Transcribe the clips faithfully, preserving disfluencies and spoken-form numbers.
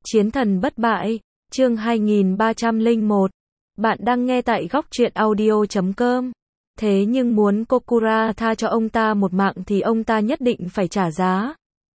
Chiến thần bất bại, chương hai nghìn ba trăm lẻ một. Bạn đang nghe tại góc truyện audio chấm com. Thế nhưng muốn Kokura tha cho ông ta một mạng thì ông ta nhất định phải trả giá.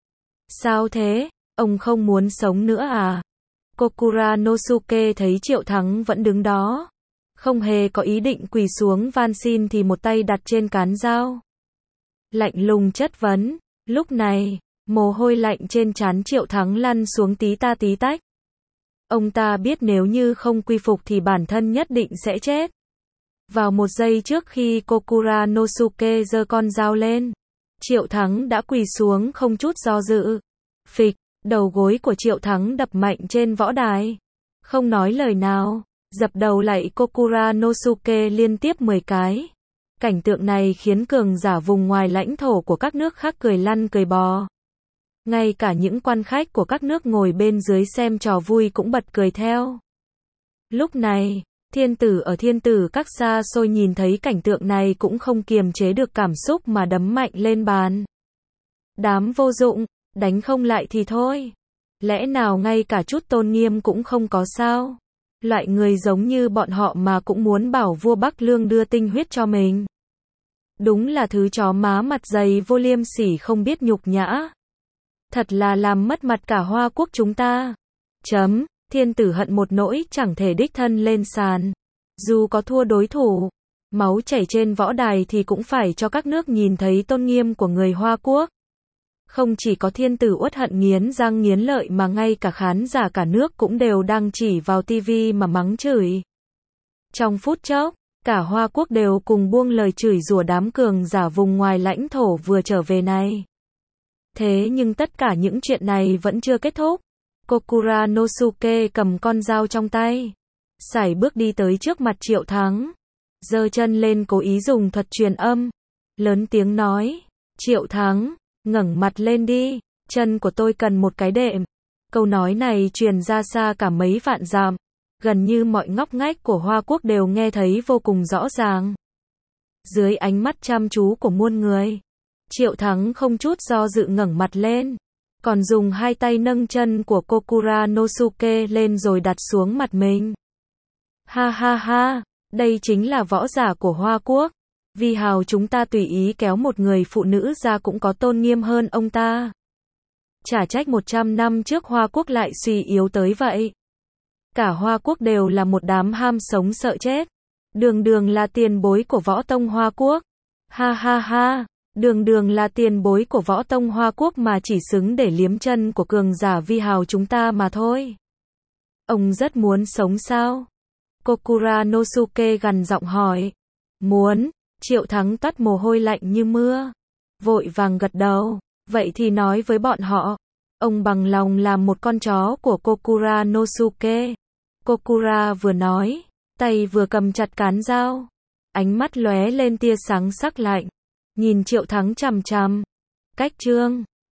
Sao thế? Ông không muốn sống nữa à? Kokura Nosuke thấy Triệu Thắng vẫn đứng đó. Không hề có ý định quỳ xuống van xin thì một tay đặt trên cán dao. Lạnh lùng chất vấn. Lúc này, mồ hôi lạnh trên trán Triệu Thắng lăn xuống tí ta tí tách. Ông ta biết nếu như không quy phục thì bản thân nhất định sẽ chết. Vào một giây trước khi Kokura Nosuke giơ con dao lên, Triệu Thắng đã quỳ xuống không chút do dự. Phịch, đầu gối của Triệu Thắng đập mạnh trên võ đài. Không nói lời nào, dập đầu lạy Kokura Nosuke liên tiếp mười cái. Cảnh tượng này khiến cường giả vùng ngoài lãnh thổ của các nước khác cười lăn cười bò. Ngay cả những quan khách của các nước ngồi bên dưới xem trò vui cũng bật cười theo. Lúc này, thiên tử ở thiên tử các xa xôi nhìn thấy cảnh tượng này cũng không kiềm chế được cảm xúc mà đấm mạnh lên bàn. Đám vô dụng, đánh không lại thì thôi. Lẽ nào ngay cả chút tôn nghiêm cũng không có sao? Loại người giống như bọn họ mà cũng muốn bảo vua Bắc Lương đưa tinh huyết cho mình. Đúng là thứ chó má mặt dày vô liêm sỉ không biết nhục nhã. Thật là làm mất mặt cả Hoa Quốc chúng ta. Chấm, thiên tử hận một nỗi chẳng thể đích thân lên sàn. Dù có thua đối thủ, máu chảy trên võ đài thì cũng phải cho các nước nhìn thấy tôn nghiêm của người Hoa Quốc. Không chỉ có thiên tử uất hận nghiến răng nghiến lợi mà ngay cả khán giả cả nước cũng đều đang chỉ vào tivi mà mắng chửi. Trong phút chốc, cả Hoa Quốc đều cùng buông lời chửi rủa đám cường giả vùng ngoài lãnh thổ vừa trở về này. Thế nhưng tất cả những chuyện này vẫn chưa kết thúc. Kokura Nosuke cầm con dao trong tay, sải bước đi tới trước mặt Triệu Thắng, giơ chân lên cố ý dùng thuật truyền âm, lớn tiếng nói, Triệu Thắng, ngẩng mặt lên đi, chân của tôi cần một cái đệm. Câu nói này truyền ra xa cả mấy vạn dặm, gần như mọi ngóc ngách của Hoa Quốc đều nghe thấy vô cùng rõ ràng. Dưới ánh mắt chăm chú của muôn người, Triệu Thắng không chút do dự ngẩng mặt lên, còn dùng hai tay nâng chân của Kokura Nosuke lên rồi đặt xuống mặt mình. Ha ha ha, đây chính là võ giả của Hoa Quốc. Vì hào chúng ta tùy ý kéo một người phụ nữ ra cũng có tôn nghiêm hơn ông ta. Chả trách một trăm năm trước Hoa Quốc lại suy yếu tới vậy. Cả Hoa Quốc đều là một đám ham sống sợ chết. Đường đường là tiền bối của võ tông Hoa Quốc. Ha ha ha. Đường đường là tiền bối của võ tông Hoa Quốc mà chỉ xứng để liếm chân của cường giả vi hào chúng ta mà thôi. Ông rất muốn sống sao? Kokura Nosuke gằn giọng hỏi. Muốn. Triệu Thắng toát mồ hôi lạnh như mưa. Vội vàng gật đầu. Vậy thì nói với bọn họ. Ông bằng lòng làm một con chó của Kokura Nosuke. Kokura vừa nói, tay vừa cầm chặt cán dao. Ánh mắt lóe lên tia sáng sắc lạnh. Nhìn Triệu Thắng chằm chằm. Cách chương